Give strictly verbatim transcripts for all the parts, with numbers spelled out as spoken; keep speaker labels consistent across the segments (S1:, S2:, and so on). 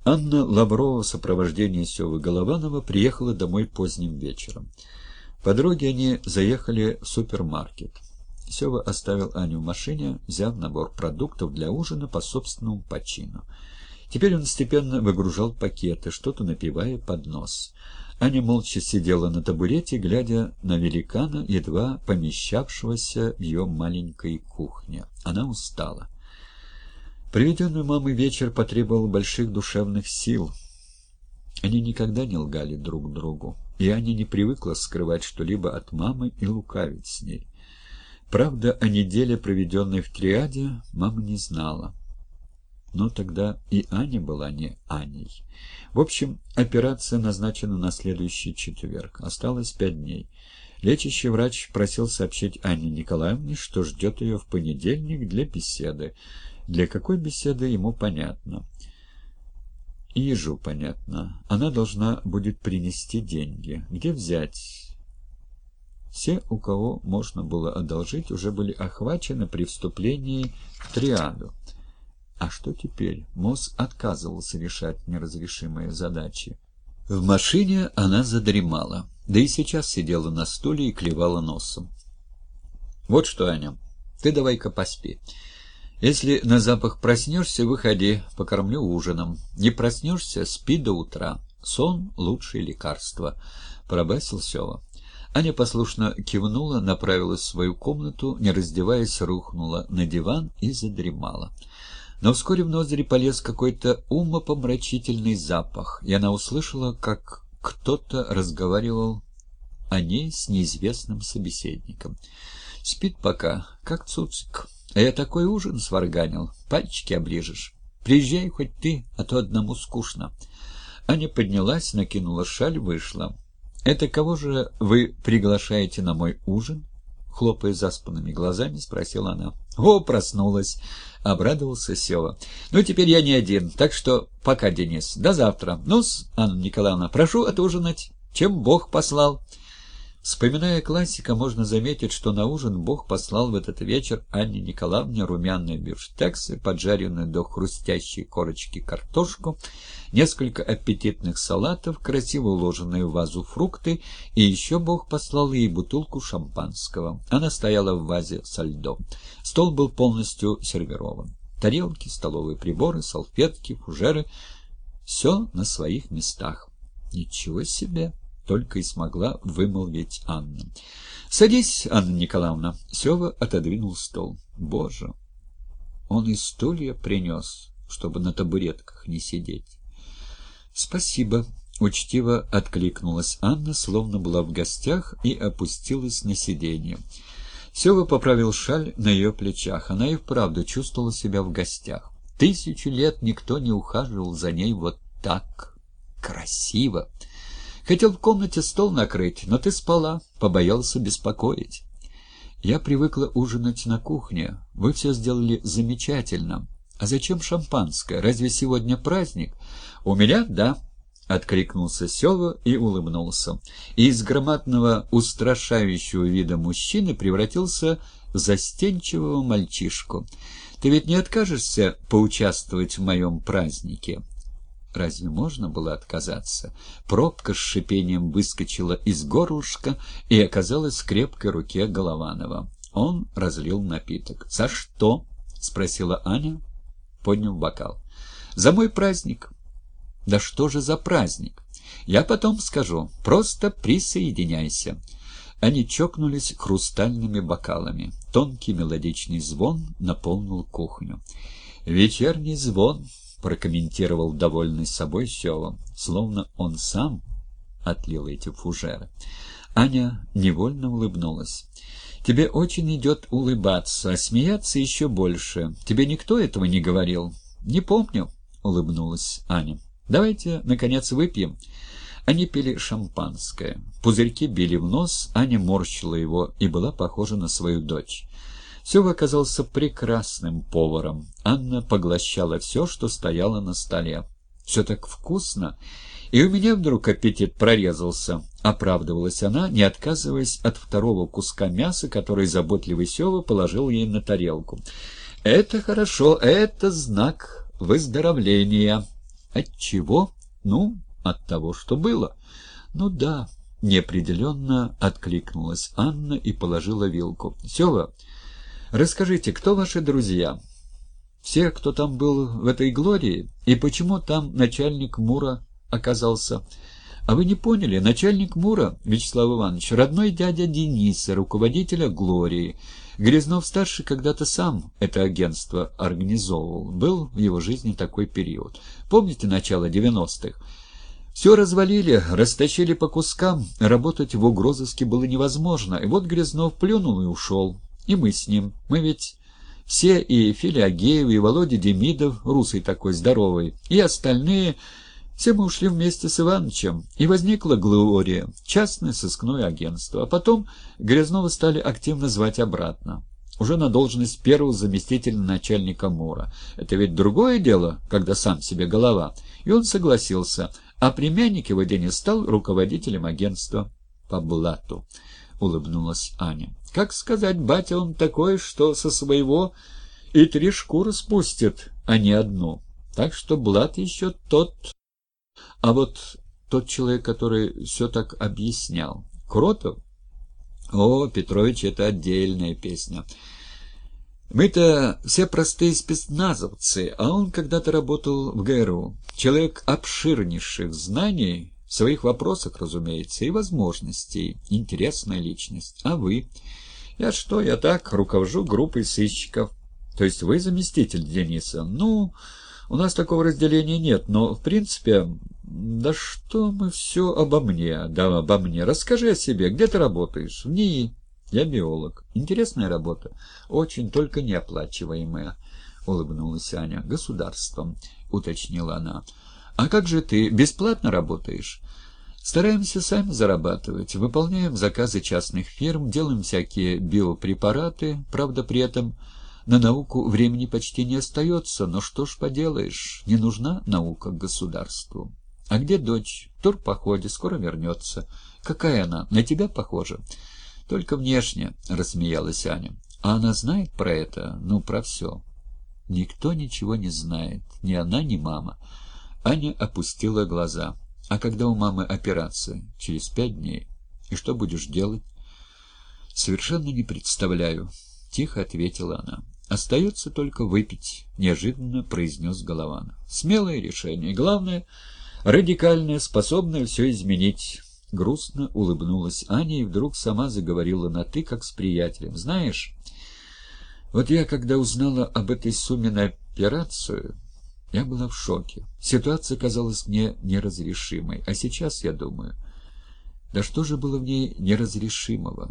S1: Анна Лаврова в сопровождении Севы Голованова приехала домой поздним вечером. По дороге они заехали в супермаркет. Сева оставил Аню в машине, взяв набор продуктов для ужина по собственному почину. Теперь он степенно выгружал пакеты, что-то напивая под нос. Аня молча сидела на табурете, глядя на великана, едва помещавшегося в ее маленькой кухне. Она устала. Проведенный мамой вечер потребовал больших душевных сил. Они никогда не лгали друг другу, и Аня не привыкла скрывать что-либо от мамы и лукавить с ней. Правда, о неделе, проведенной в триаде, мама не знала. Но тогда и Аня была не Аней. В общем, операция назначена на следующий четверг. Осталось пять дней. Лечащий врач просил сообщить Анне Николаевне, что ждет ее в понедельник для беседы. Для какой беседы, ему понятно. И ежу понятно. Она должна будет принести деньги. Где взять? Все, у кого можно было одолжить, уже были охвачены при вступлении в триаду. А что теперь? Мозг отказывался решать неразрешимые задачи. В машине она задремала. Да и сейчас сидела на стуле и клевала носом. «Вот что, Аня, ты давай-ка поспи. Если на запах проснешься, выходи, покормлю ужином. Не проснешься, спи до утра. Сон — лучшее лекарство», — пробасил Сева. Аня послушно кивнула, направилась в свою комнату, не раздеваясь, рухнула на диван и задремала. Но вскоре в ноздри полез какой-то умопомрачительный запах, и она услышала, как кто-то разговаривал о ней с неизвестным собеседником. «Спит пока, как цуцик. А я такой ужин сварганил, пальчики оближешь. Приезжай хоть ты, а то одному скучно». Аня поднялась, накинула шаль, вышла. «Это кого же вы приглашаете на мой ужин?» Хлопая заспанными глазами, спросила она. «О, проснулась!» — обрадовался Сева. «Ну, теперь я не один, так что пока, Денис. До завтра. Ну-с, Анна Николаевна, прошу отужинать. Чем Бог послал?» Вспоминая классика, можно заметить, что на ужин Бог послал в этот вечер Анне Николаевне румяные бифштексы, поджаренную до хрустящей корочки картошку, несколько аппетитных салатов, красиво уложенные в вазу фрукты, и еще Бог послал ей бутылку шампанского. Она стояла в вазе со льдом. Стол был полностью сервирован. Тарелки, столовые приборы, салфетки, фужеры — все на своих местах. Ничего себе! Только и смогла вымолвить Анна. «Садись, Анна Николаевна». Сева отодвинул стол. Боже, он и стулья принес, чтобы на табуретках не сидеть. «Спасибо», — учтиво откликнулась Анна, словно была в гостях, и опустилась на сиденье. Сева поправил шаль на ее плечах. Она и вправду чувствовала себя в гостях. Тысячу лет никто не ухаживал за ней вот так красиво. Хотел в комнате стол накрыть, но ты спала, побоялся беспокоить. Я привыкла ужинать на кухне. Вы все сделали замечательно. А зачем шампанское? Разве сегодня праздник? У меня — да, — откликнулся Сева и улыбнулся. И из громадного устрашающего вида мужчины превратился в застенчивого мальчишку. Ты ведь не откажешься поучаствовать в моем празднике? Разве можно было отказаться? Пробка с шипением выскочила из горлышка и оказалась в крепкой руке Голованова. Он разлил напиток. «За что?» — спросила Аня, подняв бокал. «За мой праздник». «Да что же за праздник?» «Я потом скажу. Просто присоединяйся». Они чокнулись хрустальными бокалами. Тонкий мелодичный звон наполнил кухню. «Вечерний звон», — прокомментировал довольный собой Сева, словно он сам отлил эти фужеры. Аня невольно улыбнулась. «Тебе очень идет улыбаться, а смеяться еще больше. Тебе никто этого не говорил?» «Не помню», — улыбнулась Аня. «Давайте, наконец, выпьем». Они пили шампанское. Пузырьки били в нос, Аня морщила его и была похожа на свою дочь. Сева оказался прекрасным поваром. Анна поглощала все, что стояло на столе. «Все так вкусно! И у меня вдруг аппетит прорезался», — оправдывалась она, не отказываясь от второго куска мяса, который заботливый Сева положил ей на тарелку. «Это хорошо, это знак выздоровления». От чего? Ну, от того, что было. Ну да, неопределенно откликнулась Анна и положила вилку. Сева, расскажите, кто ваши друзья? Все, кто там был в этой Глории? И почему там начальник МУРа оказался? А вы не поняли, начальник МУРа, Вячеслав Иванович, родной дядя Дениса, руководителя Глории. Грязнов-старший когда-то сам это агентство организовывал. Был в его жизни такой период. Помните начало девяностых? Все развалили, растащили по кускам, работать в угрозыске было невозможно. И вот Грязнов плюнул и ушел. И мы с ним. Мы ведь все, и Филя Агеев, и Володя Демидов, русый такой здоровый, и остальные... Все мы ушли вместе с Иванычем, и возникла Глория, частное сыскное агентство. А потом Грязнова стали активно звать обратно, уже на должность первого заместителя начальника МУРа. Это ведь другое дело, когда сам себе голова. И он согласился, а племянник его Денис стал руководителем агентства по блату, улыбнулась Аня. Как сказать, батя он такой, что со своего и три шкуры спустит, а не одну. Так что блат еще тот... А вот тот человек, который все так объяснял, Кротов? О, Петрович, это отдельная песня. Мы-то все простые спецназовцы, а он когда-то работал в ГРУ. Человек обширнейших знаний, в своих вопросах, разумеется, и возможностей. Интересная личность. А вы? Я что, я так, руковожу группой сыщиков. То есть вы заместитель Дениса? Ну... У нас такого разделения нет, но, в принципе, да что мы все обо мне, да обо мне. Расскажи о себе, где ты работаешь? В НИИ. Я биолог. Интересная работа. Очень, только неоплачиваемая, улыбнулась Аня. Государством, уточнила она. А как же ты, бесплатно работаешь? Стараемся сами зарабатывать, выполняем заказы частных фирм, делаем всякие биопрепараты, правда, при этом... На науку времени почти не остается, но что ж поделаешь, не нужна наука государству. А где дочь? В турпоходе, скоро вернется. Какая она? На тебя похожа? Только внешне, рассмеялась Аня. А она знает про это? Ну, про все. Никто ничего не знает, ни она, ни мама. Аня опустила глаза. А когда у мамы операция? Через пять дней. И что будешь делать? Совершенно не представляю, тихо ответила она. «Остается только выпить», — неожиданно произнес Голованов. «Смелое решение. Главное, радикальное, способное все изменить». Грустно улыбнулась Аня и вдруг сама заговорила на «ты», как с приятелем. «Знаешь, вот я, когда узнала об этой сумме на операцию, я была в шоке. Ситуация казалась мне неразрешимой. А сейчас я думаю, да что же было в ней неразрешимого?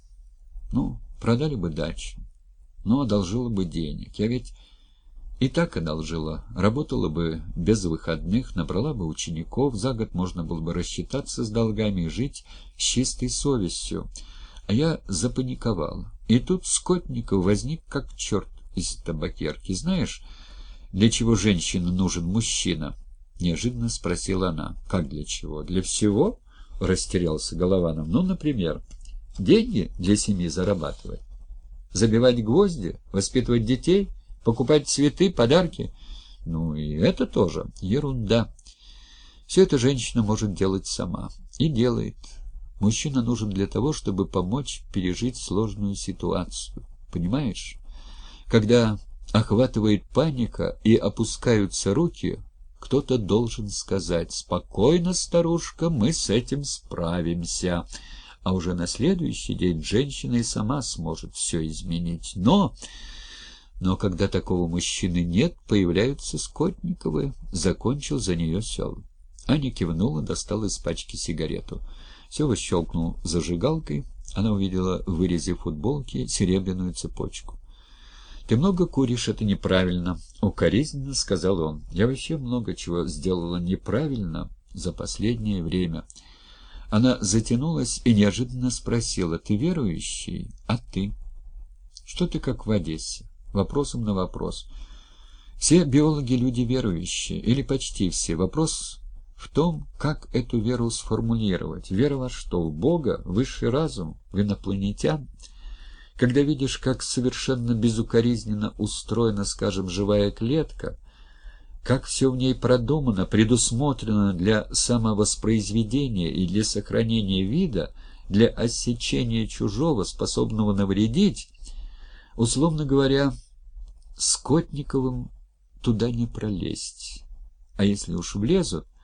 S1: Ну, продали бы дачу. Но одолжила бы денег. Я ведь и так одолжила. Работала бы без выходных, набрала бы учеников. За год можно было бы рассчитаться с долгами и жить с чистой совестью. А я запаниковала. И тут Скотников возник как черт из табакерки. Знаешь, для чего женщине нужен мужчина? Неожиданно спросила она. Как для чего? Для всего? Растерялся Голованов. Ну, например, деньги для семьи зарабатывать. Забивать гвозди, воспитывать детей, покупать цветы, подарки. Ну и это тоже ерунда. Все это женщина может делать сама. И делает. Мужчина нужен для того, чтобы помочь пережить сложную ситуацию. Понимаешь? Когда охватывает паника и опускаются руки, кто-то должен сказать: «Спокойно, старушка, мы с этим справимся». А уже на следующий день женщина и сама сможет все изменить. Но, но когда такого мужчины нет, появляются Скотниковы. Закончил за нее Сева. Аня кивнула, достала из пачки сигарету. Сева щелкнул зажигалкой. Она увидела в вырезе футболки серебряную цепочку. «Ты много куришь, это неправильно», — укоризненно сказал он. «Я вообще много чего сделала неправильно за последнее время». Она затянулась и неожиданно спросила: «Ты верующий? А ты?» «Что ты как в Одессе?» Вопросом на вопрос. Все биологи — люди верующие, или почти все. Вопрос в том, как эту веру сформулировать. Вера во что? В Бога? Высший разум? В инопланетян? Когда видишь, как совершенно безукоризненно устроена, скажем, живая клетка, как все в ней продумано, предусмотрено для самовоспроизведения и для сохранения вида, для отсечения чужого, способного навредить, условно говоря, Скотниковым туда не пролезть. А если уж влезут,